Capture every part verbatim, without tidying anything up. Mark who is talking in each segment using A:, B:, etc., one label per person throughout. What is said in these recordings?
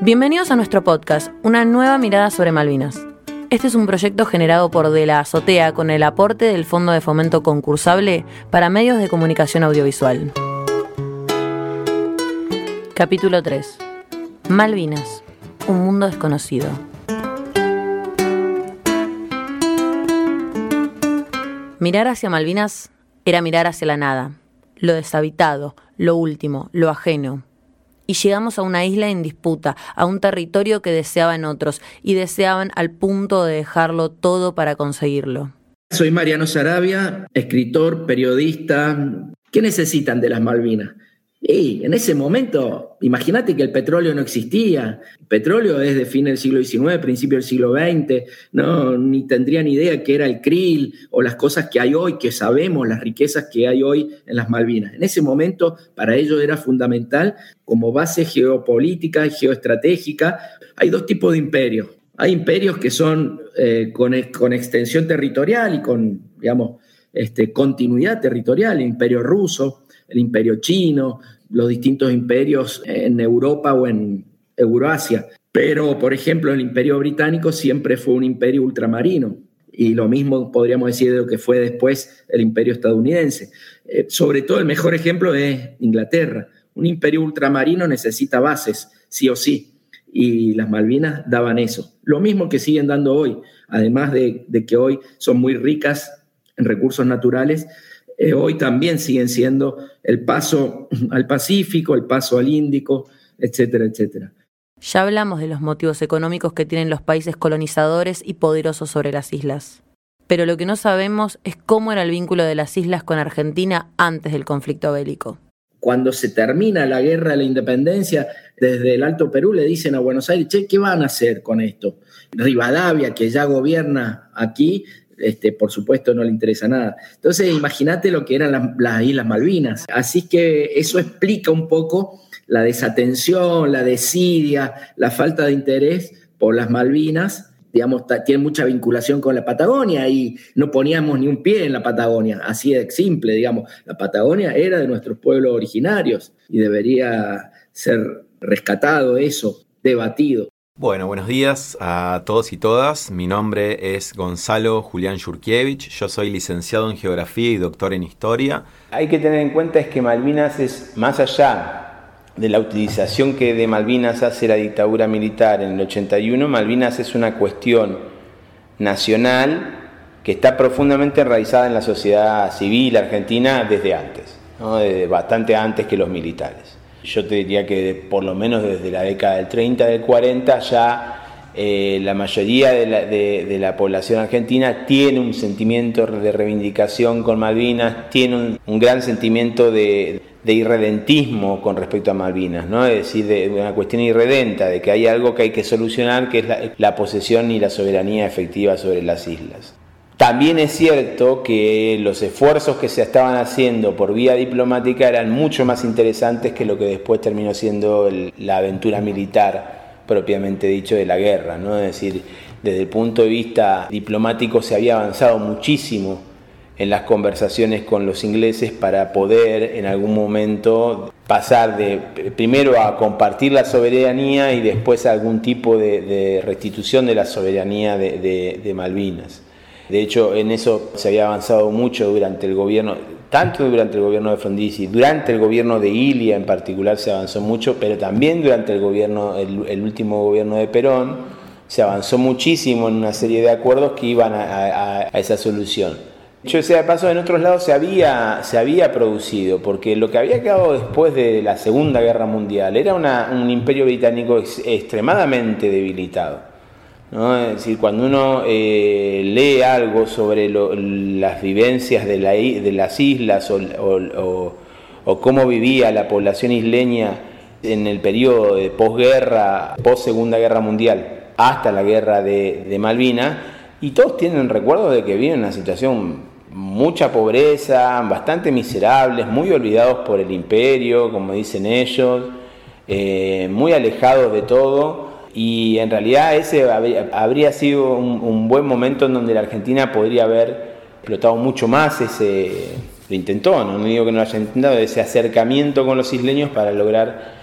A: Bienvenidos a nuestro podcast, una nueva mirada sobre Malvinas. Este es un proyecto generado por De la Azotea con el aporte del Fondo de Fomento Concursable para Medios de Comunicación Audiovisual. Capítulo tres. Malvinas, un mundo desconocido. Mirar hacia Malvinas era mirar hacia la nada, lo deshabitado, lo último, lo ajeno. Y llegamos a una isla en disputa, a un territorio que deseaban otros, y deseaban al punto de dejarlo todo para conseguirlo.
B: Soy Mariano Sarabia, escritor, periodista. ¿Qué necesitan de las Malvinas? Y en ese momento, imagínate que el petróleo no existía. El petróleo es de fin del siglo diecinueve, principio del siglo veinte. No, ni tendrían idea qué era el krill o las cosas que hay hoy, que sabemos, las riquezas que hay hoy en las Malvinas. En ese momento, para ellos era fundamental como base geopolítica y geoestratégica. Hay dos tipos de imperios. Hay imperios que son eh, con, con extensión territorial y con, digamos, este, continuidad territorial. El imperio ruso, el imperio chino, los distintos imperios en Europa o en Eurasia. Pero, por ejemplo, el imperio británico siempre fue un imperio ultramarino. Y lo mismo podríamos decir de lo que fue después el imperio estadounidense. Eh, sobre todo el mejor ejemplo es Inglaterra. Un imperio ultramarino necesita bases, sí o sí. Y las Malvinas daban eso. Lo mismo que siguen dando hoy. Además de, de que hoy son muy ricas en recursos naturales, Eh, hoy también siguen siendo el paso al Pacífico, el paso al Índico, etcétera, etcétera.
A: Ya hablamos de los motivos económicos que tienen los países colonizadores y poderosos sobre las islas. Pero lo que no sabemos es cómo era el vínculo de las islas con Argentina antes del conflicto bélico.
B: Cuando se termina la guerra de la independencia, desde el Alto Perú le dicen a Buenos Aires, che, ¿qué van a hacer con esto? Rivadavia, que ya gobierna aquí, Este, por supuesto no le interesa nada. Entonces imagínate lo que eran las, las Islas Malvinas. Así que eso explica un poco la desatención, la desidia, la falta de interés por las Malvinas. Digamos, t- tiene mucha vinculación con la Patagonia y no poníamos ni un pie en la Patagonia, así de simple, digamos. La Patagonia era de nuestros pueblos originarios y debería ser rescatado eso, debatido.
C: Bueno, buenos días a todos y todas. Mi nombre es Gonzalo Julián Yurkiewicz. Yo soy licenciado en Geografía y doctor en Historia.
D: Hay que tener en cuenta es que Malvinas es, más allá de la utilización que de Malvinas hace la dictadura militar en el ochenta y uno, Malvinas es una cuestión nacional que está profundamente enraizada en la sociedad civil argentina desde antes, ¿no? Desde bastante antes que los militares. Yo te diría que por lo menos desde la década del treinta, del cuarenta, ya eh, la mayoría de la, de, de la población argentina tiene un sentimiento de reivindicación con Malvinas, tiene un, un gran sentimiento de, de irredentismo con respecto a Malvinas, ¿no? Es decir, de, de una cuestión irredenta, de que hay algo que hay que solucionar, que es la, la posesión y la soberanía efectiva sobre las islas. También es cierto que los esfuerzos que se estaban haciendo por vía diplomática eran mucho más interesantes que lo que después terminó siendo el, la aventura militar propiamente dicho de la guerra, ¿no? Es decir, desde el punto de vista diplomático se había avanzado muchísimo en las conversaciones con los ingleses para poder en algún momento pasar de primero a compartir la soberanía y después a algún tipo de, de restitución de la soberanía de, de, de Malvinas. De hecho, en eso se había avanzado mucho durante el gobierno, tanto durante el gobierno de Frondizi, durante el gobierno de Ilia en particular se avanzó mucho, pero también durante el gobierno, el, el último gobierno de Perón, se avanzó muchísimo en una serie de acuerdos que iban a, a, a esa solución. Dicho sea de paso, en otros lados se había, se había producido, porque lo que había quedado después de la Segunda Guerra Mundial era una, un imperio británico ex, extremadamente debilitado, ¿no? Es decir, cuando uno eh, lee algo sobre lo, las vivencias de, la, de las islas o, o, o, o cómo vivía la población isleña en el periodo de posguerra, post-Segunda Guerra Mundial, hasta la guerra de, de Malvinas, y todos tienen recuerdos de que viven en una situación mucha pobreza, bastante miserables, muy olvidados por el imperio, como dicen ellos, eh, muy alejados de todo. Y en realidad ese habría sido un, un buen momento en donde la Argentina podría haber explotado mucho más ese, lo intentó, no, no digo que no lo haya intentado, ese acercamiento con los isleños para lograr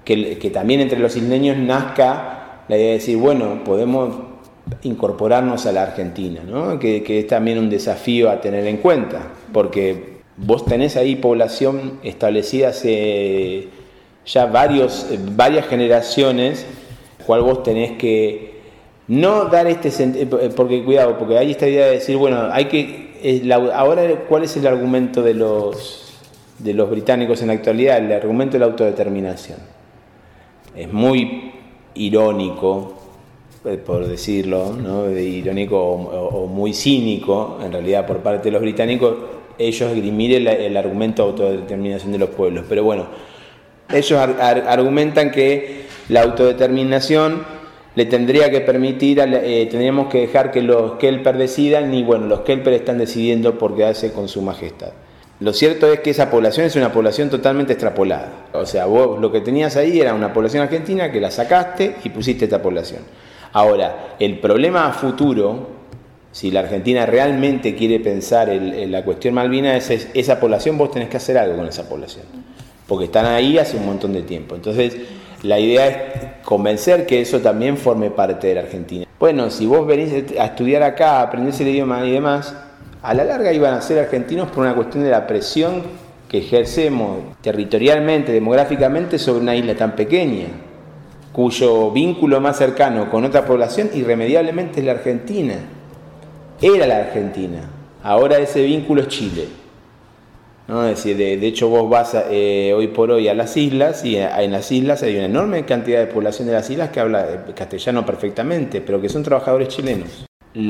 D: que, que también entre los isleños nazca la idea de decir, bueno, podemos incorporarnos a la Argentina, ¿no? que, que es también un desafío a tener en cuenta, porque vos tenés ahí población establecida hace ya varios, varias generaciones, cual vos tenés que no dar este sentido, porque cuidado, porque hay esta idea de decir, bueno, hay que, la, ahora ¿cuál es el argumento de los, de los británicos en la actualidad? El argumento de la autodeterminación. Es muy irónico, por decirlo, ¿no? De irónico o, o, o muy cínico, en realidad, por parte de los británicos, ellos esgrimir el, el argumento de autodeterminación de los pueblos. Pero bueno, ellos ar, ar, argumentan que la autodeterminación le tendría que permitir, eh, tendríamos que dejar que los Kelper decidan, y bueno, los Kelper están decidiendo por quedarse con su majestad. Lo cierto es que esa población es una población totalmente extrapolada. O sea, vos lo que tenías ahí era una población argentina que la sacaste y pusiste esta población. Ahora, el problema a futuro, si la Argentina realmente quiere pensar en, en la cuestión Malvinas, es, es esa población, vos tenés que hacer algo con esa población, porque están ahí hace un montón de tiempo. Entonces, la idea es convencer que eso también forme parte de la Argentina. Bueno, si vos venís a estudiar acá, aprendés el idioma y demás, a la larga iban a ser argentinos por una cuestión de la presión que ejercemos territorialmente, demográficamente, sobre una isla tan pequeña, cuyo vínculo más cercano con otra población irremediablemente es la Argentina. Era la Argentina. Ahora ese vínculo es Chile. ¿No? Es decir, de, de hecho vos vas a, eh, hoy por hoy a las islas, y a, en las islas hay una enorme cantidad de población de las islas que habla castellano perfectamente, pero que son trabajadores chilenos.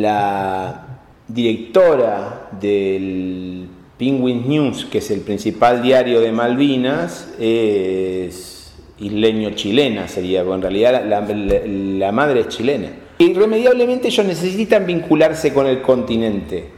D: La directora del Penguin News, que es el principal diario de Malvinas, es isleño-chilena, sería, en realidad la, la, la madre es chilena. Irremediablemente ellos necesitan vincularse con el continente.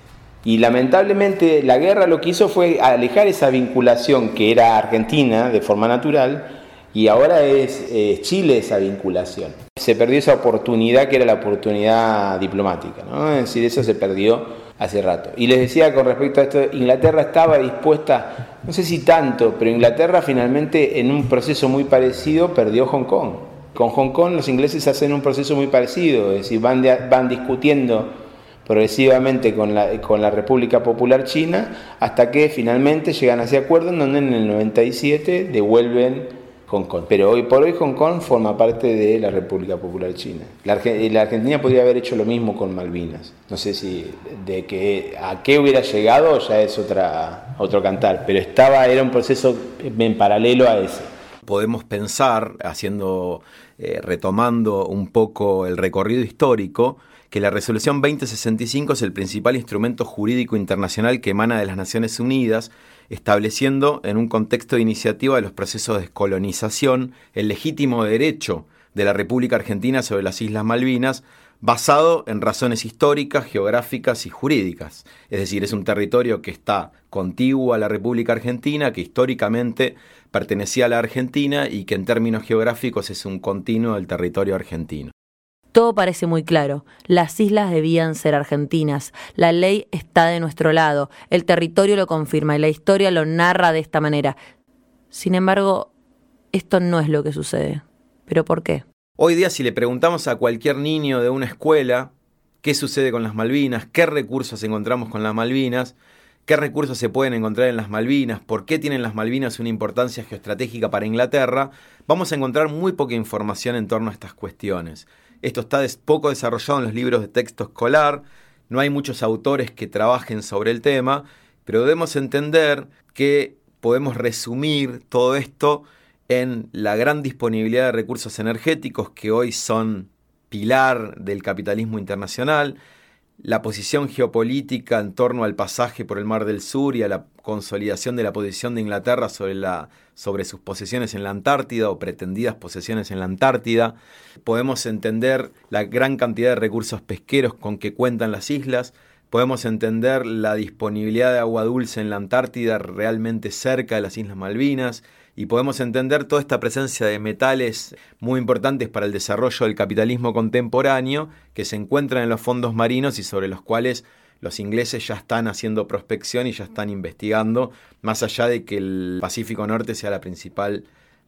D: Y lamentablemente la guerra lo que hizo fue alejar esa vinculación que era argentina de forma natural, y ahora es eh, Chile esa vinculación. Se perdió esa oportunidad que era la oportunidad diplomática, ¿no? Es decir, eso se perdió hace rato. Y les decía con respecto a esto, Inglaterra estaba dispuesta, no sé si tanto, pero Inglaterra finalmente en un proceso muy parecido perdió Hong Kong. Con Hong Kong los ingleses hacen un proceso muy parecido, es decir, van, de, van discutiendo progresivamente con la, con la República Popular China, hasta que finalmente llegan a ese acuerdo en donde en el noventa y siete devuelven Hong Kong. Pero hoy por hoy Hong Kong forma parte de la República Popular China. La, la Argentina podría haber hecho lo mismo con Malvinas. No sé si de que a qué hubiera llegado ya es otra, otro cantar, pero estaba, era un proceso en paralelo a ese.
C: Podemos pensar, haciendo, eh, retomando un poco el recorrido histórico, que la Resolución veinte sesenta y cinco es el principal instrumento jurídico internacional que emana de las Naciones Unidas, estableciendo en un contexto de iniciativa de los procesos de descolonización el legítimo derecho de la República Argentina sobre las Islas Malvinas, basado en razones históricas, geográficas y jurídicas. Es decir, es un territorio que está contiguo a la República Argentina, que históricamente pertenecía a la Argentina y que en términos geográficos es un continuo del territorio argentino.
A: Todo parece muy claro. Las islas debían ser argentinas. La ley está de nuestro lado. El territorio lo confirma y la historia lo narra de esta manera. Sin embargo, esto no es lo que sucede. ¿Pero por qué?
C: Hoy día, si le preguntamos a cualquier niño de una escuela qué sucede con las Malvinas, qué recursos encontramos con las Malvinas, qué recursos se pueden encontrar en las Malvinas, por qué tienen las Malvinas una importancia geoestratégica para Inglaterra, vamos a encontrar muy poca información en torno a estas cuestiones. Esto está poco desarrollado en los libros de texto escolar, no hay muchos autores que trabajen sobre el tema, pero debemos entender que podemos resumir todo esto en la gran disponibilidad de recursos energéticos que hoy son pilar del capitalismo internacional, la posición geopolítica en torno al pasaje por el Mar del Sur y a la consolidación de la posición de Inglaterra sobre, la, sobre sus posesiones en la Antártida o pretendidas posesiones en la Antártida. Podemos entender la gran cantidad de recursos pesqueros con que cuentan las islas. Podemos entender la disponibilidad de agua dulce en la Antártida realmente cerca de las Islas Malvinas. Y podemos entender toda esta presencia de metales muy importantes para el desarrollo del capitalismo contemporáneo que se encuentran en los fondos marinos y sobre los cuales los ingleses ya están haciendo prospección y ya están investigando, más allá de que el Pacífico Norte sea la principal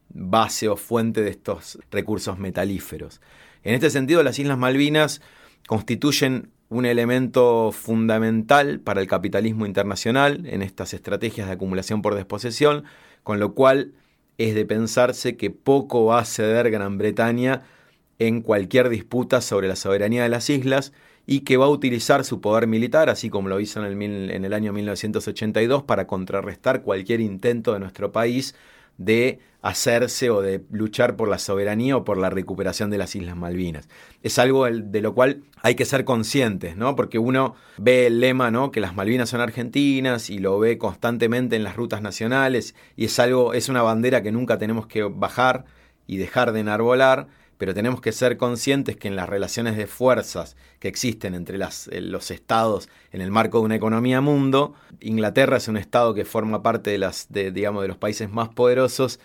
C: base o fuente de estos recursos metalíferos. En este sentido, las Islas Malvinas constituyen un elemento fundamental para el capitalismo internacional en estas estrategias de acumulación por desposesión, con lo cual es de pensarse que poco va a ceder Gran Bretaña en cualquier disputa sobre la soberanía de las islas y que va a utilizar su poder militar, así como lo hizo en el, mil, en el año mil novecientos ochenta y dos, para contrarrestar cualquier intento de nuestro país de hacerse o de luchar por la soberanía o por la recuperación de las Islas Malvinas. Es algo de lo cual hay que ser conscientes, ¿no? Porque uno ve el lema, ¿no?, que las Malvinas son argentinas y lo ve constantemente en las rutas nacionales y es algo, es una bandera que nunca tenemos que bajar y dejar de enarbolar, pero tenemos que ser conscientes que en las relaciones de fuerzas que existen entre las, los estados en el marco de una economía mundo, Inglaterra es un estado que forma parte de, las, de, digamos, de los países más poderosos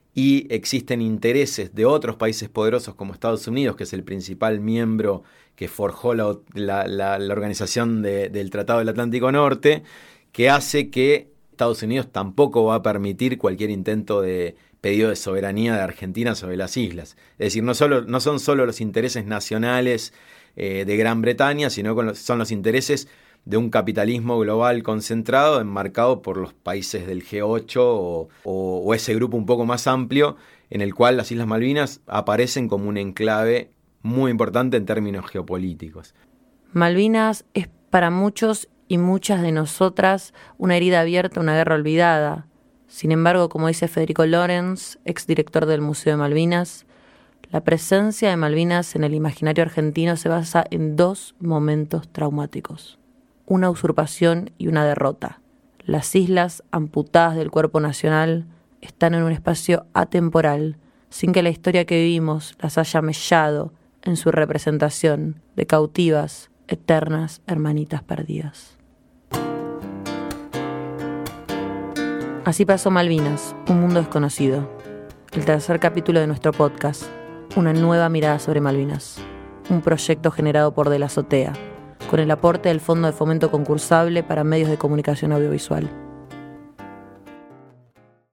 C: y existen intereses de otros países poderosos como Estados Unidos, que es el principal miembro que forjó la, la, la, la organización de, del Tratado del Atlántico Norte, que hace que Estados Unidos tampoco va a permitir cualquier intento de pedido de soberanía de Argentina sobre las islas. Es decir, no, solo, no son solo los intereses nacionales eh, de Gran Bretaña, sino con los, son los intereses de un capitalismo global concentrado, enmarcado por los países del G ocho o, o, o ese grupo un poco más amplio, en el cual las Islas Malvinas aparecen como un enclave muy importante en términos geopolíticos.
A: Malvinas es para muchos y muchas de nosotras una herida abierta, una guerra olvidada. Sin embargo, como dice Federico Lorenz, exdirector del Museo de Malvinas, la presencia de Malvinas en el imaginario argentino se basa en dos momentos traumáticos: una usurpación y una derrota. Las islas, amputadas del cuerpo nacional, están en un espacio atemporal, sin que la historia que vivimos las haya mellado en su representación de cautivas, eternas hermanitas perdidas. Así pasó Malvinas, un mundo desconocido. El tercer capítulo de nuestro podcast, una nueva mirada sobre Malvinas. Un proyecto generado por De la Azotea, con el aporte del Fondo de Fomento Concursable para Medios de Comunicación Audiovisual.